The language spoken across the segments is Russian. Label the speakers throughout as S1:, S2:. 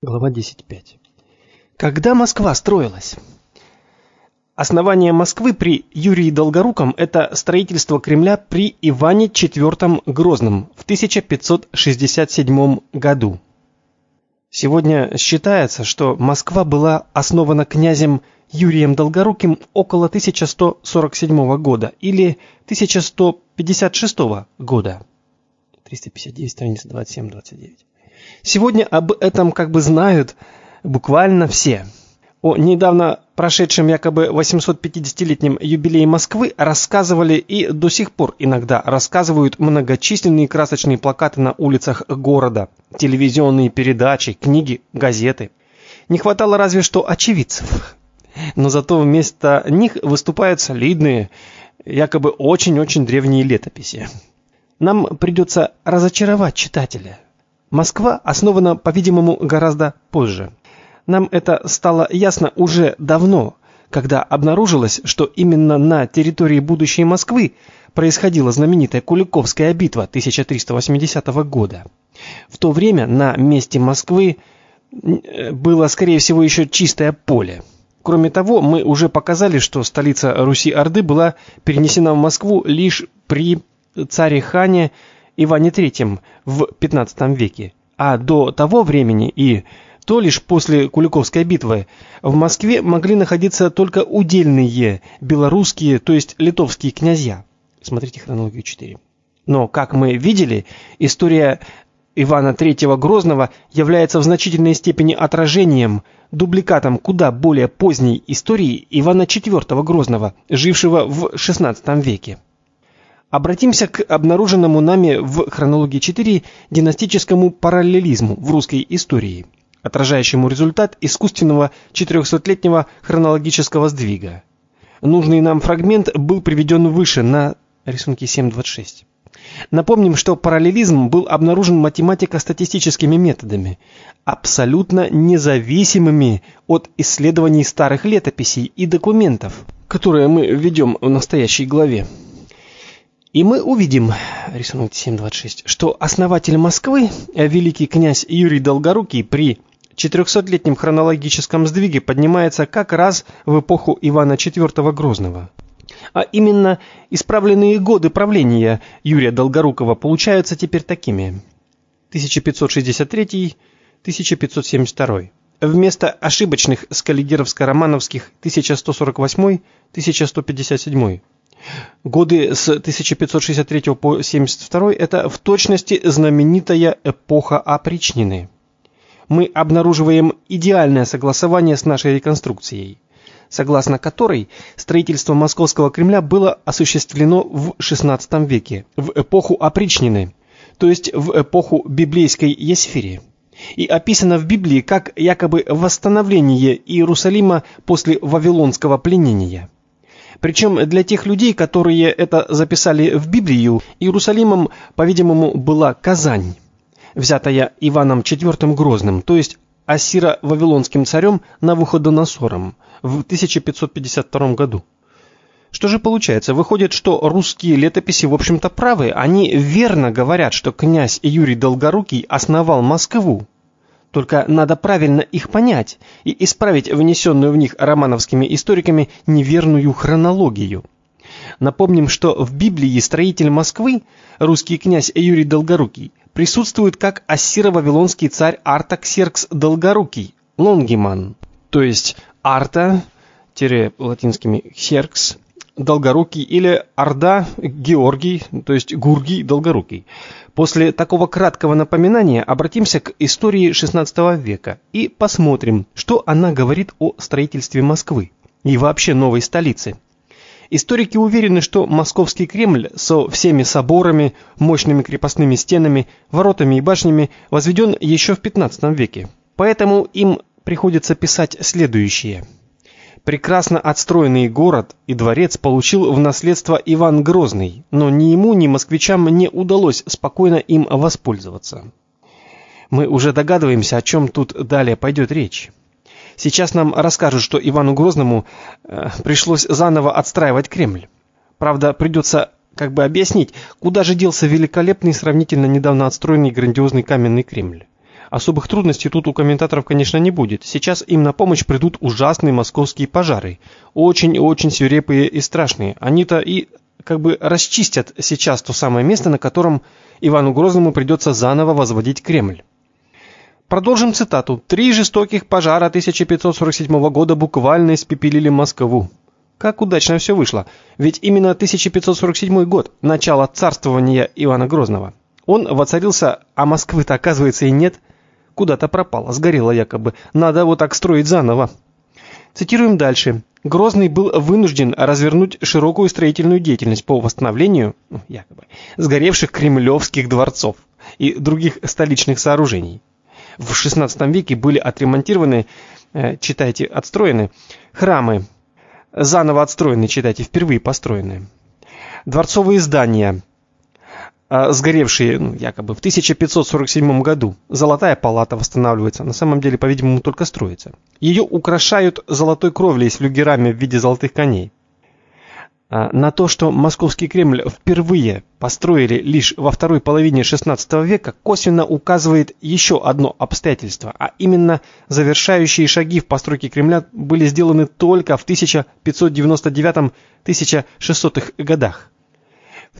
S1: Глава 10.5. Когда Москва строилась? Основание Москвы при Юрии Долгоруком – это строительство Кремля при Иване IV Грозном в 1567 году. Сегодня считается, что Москва была основана князем Юрием Долгоруким около 1147 года или 1156 года. 359, страница 27-29. Сегодня об этом знают буквально все. О недавно прошедшем якобы 850-летнем юбилее Москвы рассказывали и до сих пор иногда рассказывают многочисленные красочные плакаты на улицах города, телевизионные передачи, книги, газеты. Не хватало разве что очевидцев. Но зато вместо них выступают солидные, якобы очень-очень древние летописи. Нам придется разочаровать читателя. Москва основана, по-видимому, гораздо позже. Нам это стало ясно уже давно, когда обнаружилось, что именно на территории будущей Москвы происходила знаменитая Куликовская битва 1380 года. В то время на месте Москвы было, скорее всего, еще чистое поле. Кроме того, мы уже показали, что столица Руси-Орды была перенесена в Москву лишь при царе-хане Иване III в XV веке, а до того времени и то лишь после Куликовской битвы в Москве могли находиться только удельные белорусские, то есть литовские князья. Смотрите хронологию 4. Но, как мы видели, история Ивана III Грозного является в значительной степени отражением, дубликатом куда более поздней истории Ивана IV Грозного, жившего в XVI веке. Обратимся к обнаруженному нами в хронологии 4 династическому параллелизму в русской истории, отражающему результат искусственного 400-летнего хронологического сдвига. Нужный нам фрагмент был приведен выше на рисунке 7.26. Напомним, что параллелизм был обнаружен математико-статистическими методами, абсолютно независимыми от исследований старых летописей и документов, которые мы ведем в настоящей главе. И мы увидим, рисунок 7.26, что основатель Москвы, великий князь Юрий Долгорукий, при 400-летнем хронологическом сдвиге поднимается как раз в эпоху Ивана IV Грозного. А именно, исправленные годы правления Юрия Долгорукова получаются теперь такими: 1563-1572. Вместо ошибочных скаллигеровско-романовских 1148-1157. Годы с 1563 по 72 это в точности знаменитая эпоха опричнины. Мы обнаруживаем идеальное согласование с нашей реконструкцией, согласно которой строительство Московского Кремля было осуществлено в XVI веке, в эпоху опричнины, то есть в эпоху библейской Есфири, и описано в Библии как якобы восстановление Иерусалима после вавилонского пленения. Причем для тех людей, которые это записали в Библию, Иерусалимом, по-видимому, была Казань, взятая Иваном IV Грозным, то есть ассиро-вавилонским царем Навуходоносором в 1552 году. Что же получается? Выходит, что русские летописи, в общем-то, правы. Они верно говорят, что князь Юрий Долгорукий основал Москву. Только надо правильно их понять и исправить внесенную в них романовскими историками неверную хронологию. Напомним, что в Библии строитель Москвы, русский князь Юрий Долгорукий, присутствует как ассиро-вавилонский царь Артаксеркс Долгорукий, Лонгиман, то есть Арта-латинскими Ксеркс Долгорукий или Орда Георгий, то есть Гургий Долгорукий. После такого краткого напоминания обратимся к истории XVI века и посмотрим, что она говорит о строительстве Москвы и вообще новой столицы. Историки уверены, что Московский Кремль со всеми соборами, мощными крепостными стенами, воротами и башнями возведен еще в XV веке. Поэтому им приходится писать следующее. Прекрасно отстроенный город и дворец получил в наследство Иван Грозный, но ни ему, ни москвичам не удалось спокойно им воспользоваться. Мы уже догадываемся, о чем тут далее пойдет речь. Сейчас нам расскажут, что Ивану Грозному пришлось заново отстраивать Кремль. Правда, придется объяснить, куда же делся великолепный, сравнительно недавно отстроенный грандиозный каменный Кремль. Особых трудностей тут у комментаторов, конечно, не будет. Сейчас им на помощь придут ужасные московские пожары. Очень-очень свирепые и страшные. Они-то и как бы расчистят сейчас то самое место, на котором Ивану Грозному придется заново возводить Кремль. Продолжим цитату. «3 жестоких пожара 1547 года буквально испепелили Москву». Как удачно все вышло. Ведь именно 1547 год – начало царствования Ивана Грозного. Он воцарился, а Москвы-то, оказывается, и нет. Куда-то пропала, сгорела якобы. Надо вот так строить заново. Цитируем дальше. Грозный был вынужден развернуть широкую строительную деятельность по восстановлению, якобы, сгоревших кремлевских дворцов и других столичных сооружений. В XVI веке были отремонтированы, читайте, отстроены, храмы, заново отстроены, читайте, впервые построены, дворцовые здания, сгоревшие, якобы, в 1547 году. Золотая палата восстанавливается, на самом деле, по-видимому, только строится. Ее украшают золотой кровлей с люгерами в виде золотых коней. На то, что Московский Кремль впервые построили лишь во второй половине XVI века, косвенно указывает еще одно обстоятельство, а именно завершающие шаги в постройке Кремля были сделаны только в 1599-1600 годах. В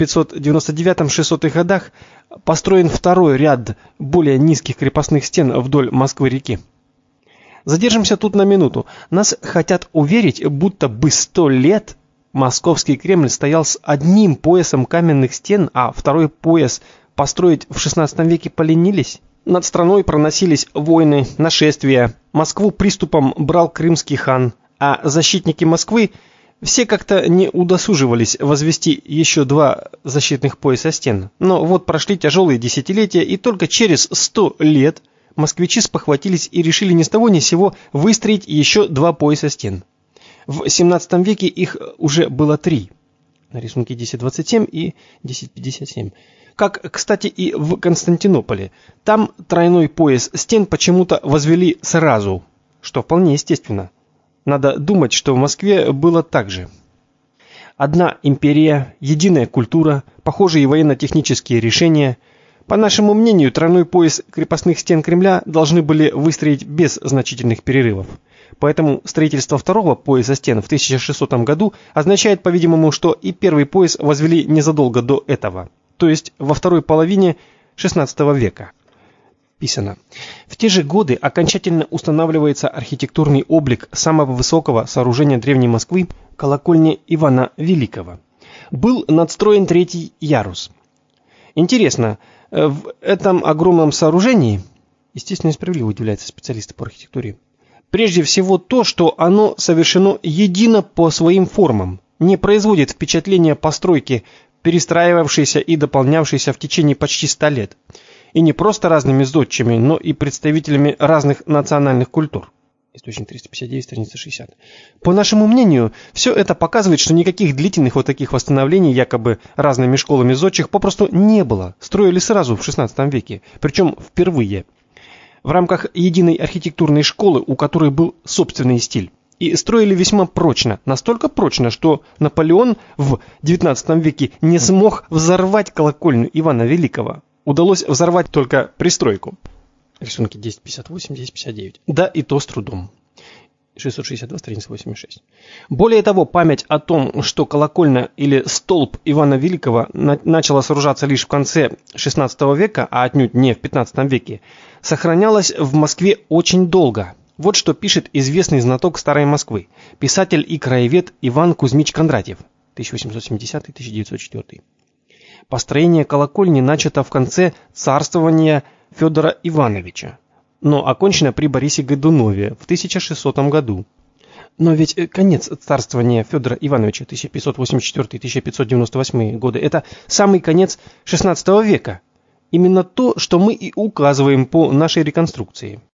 S1: 1599-600 годах построен второй ряд более низких крепостных стен вдоль Москвы-реки. Задержимся тут на минуту. Нас хотят уверить, будто бы 100 лет Московский Кремль стоял с одним поясом каменных стен, а второй пояс построить в XVI веке поленились. Над страной проносились войны, нашествия. Москву приступом брал крымский хан, а защитники Москвы все как-то не удосуживались возвести еще 2 защитных пояса стен. Но вот прошли тяжелые десятилетия, и только через 100 лет москвичи спохватились и решили ни с того ни с сего выстроить еще 2 пояса стен. В XVII веке их уже было 3. На рисунке 1027 и 1057. Как, кстати, и в Константинополе. Там тройной пояс стен почему-то возвели сразу, что вполне естественно. Надо думать, что в Москве было так же. Одна империя, единая культура, похожие военно-технические решения. По нашему мнению, тройной пояс крепостных стен Кремля должны были выстроить без значительных перерывов. Поэтому строительство второго пояса стен в 1600 году означает, по-видимому, что и первый пояс возвели незадолго до этого, то есть во второй половине XVI века. Писано. В те же годы окончательно устанавливается архитектурный облик самого высокого сооружения Древней Москвы – колокольни Ивана Великого. Был надстроен 3-й ярус. Интересно, в этом огромном сооружении, естественно, справедливо удивляются специалисты по архитектуре, прежде всего то, что оно совершено едино по своим формам, не производит впечатления постройки, перестраивавшейся и дополнявшейся в течение почти 100 лет. И не просто разными зодчими, но и представителями разных национальных культур. Источник 359, страница 60. По нашему мнению, все это показывает, что никаких длительных вот таких восстановлений якобы разными школами зодчих попросту не было. Строили сразу в XVI веке, причем впервые. В рамках единой архитектурной школы, у которой был собственный стиль. И строили весьма прочно, настолько прочно, что Наполеон в XIX веке не смог взорвать колокольню Ивана Великого. Удалось взорвать только пристройку. Рисунки 1058, 1059. Да, и то с трудом. 662, страница 86. Более того, память о том, что колокольня или столб Ивана Великого начала сооружаться лишь в конце XVI века, а отнюдь не в XV веке, сохранялась в Москве очень долго. Вот что пишет известный знаток Старой Москвы, писатель и краевед Иван Кузьмич Кондратьев, 1870-1904. Построение колокольни начато в конце царствования Федора Ивановича, но окончено при Борисе Годунове в 1600 году. Но ведь конец царствования Федора Ивановича 1584-1598 годы – это самый конец XVI века. Именно то, что мы и указываем по нашей реконструкции.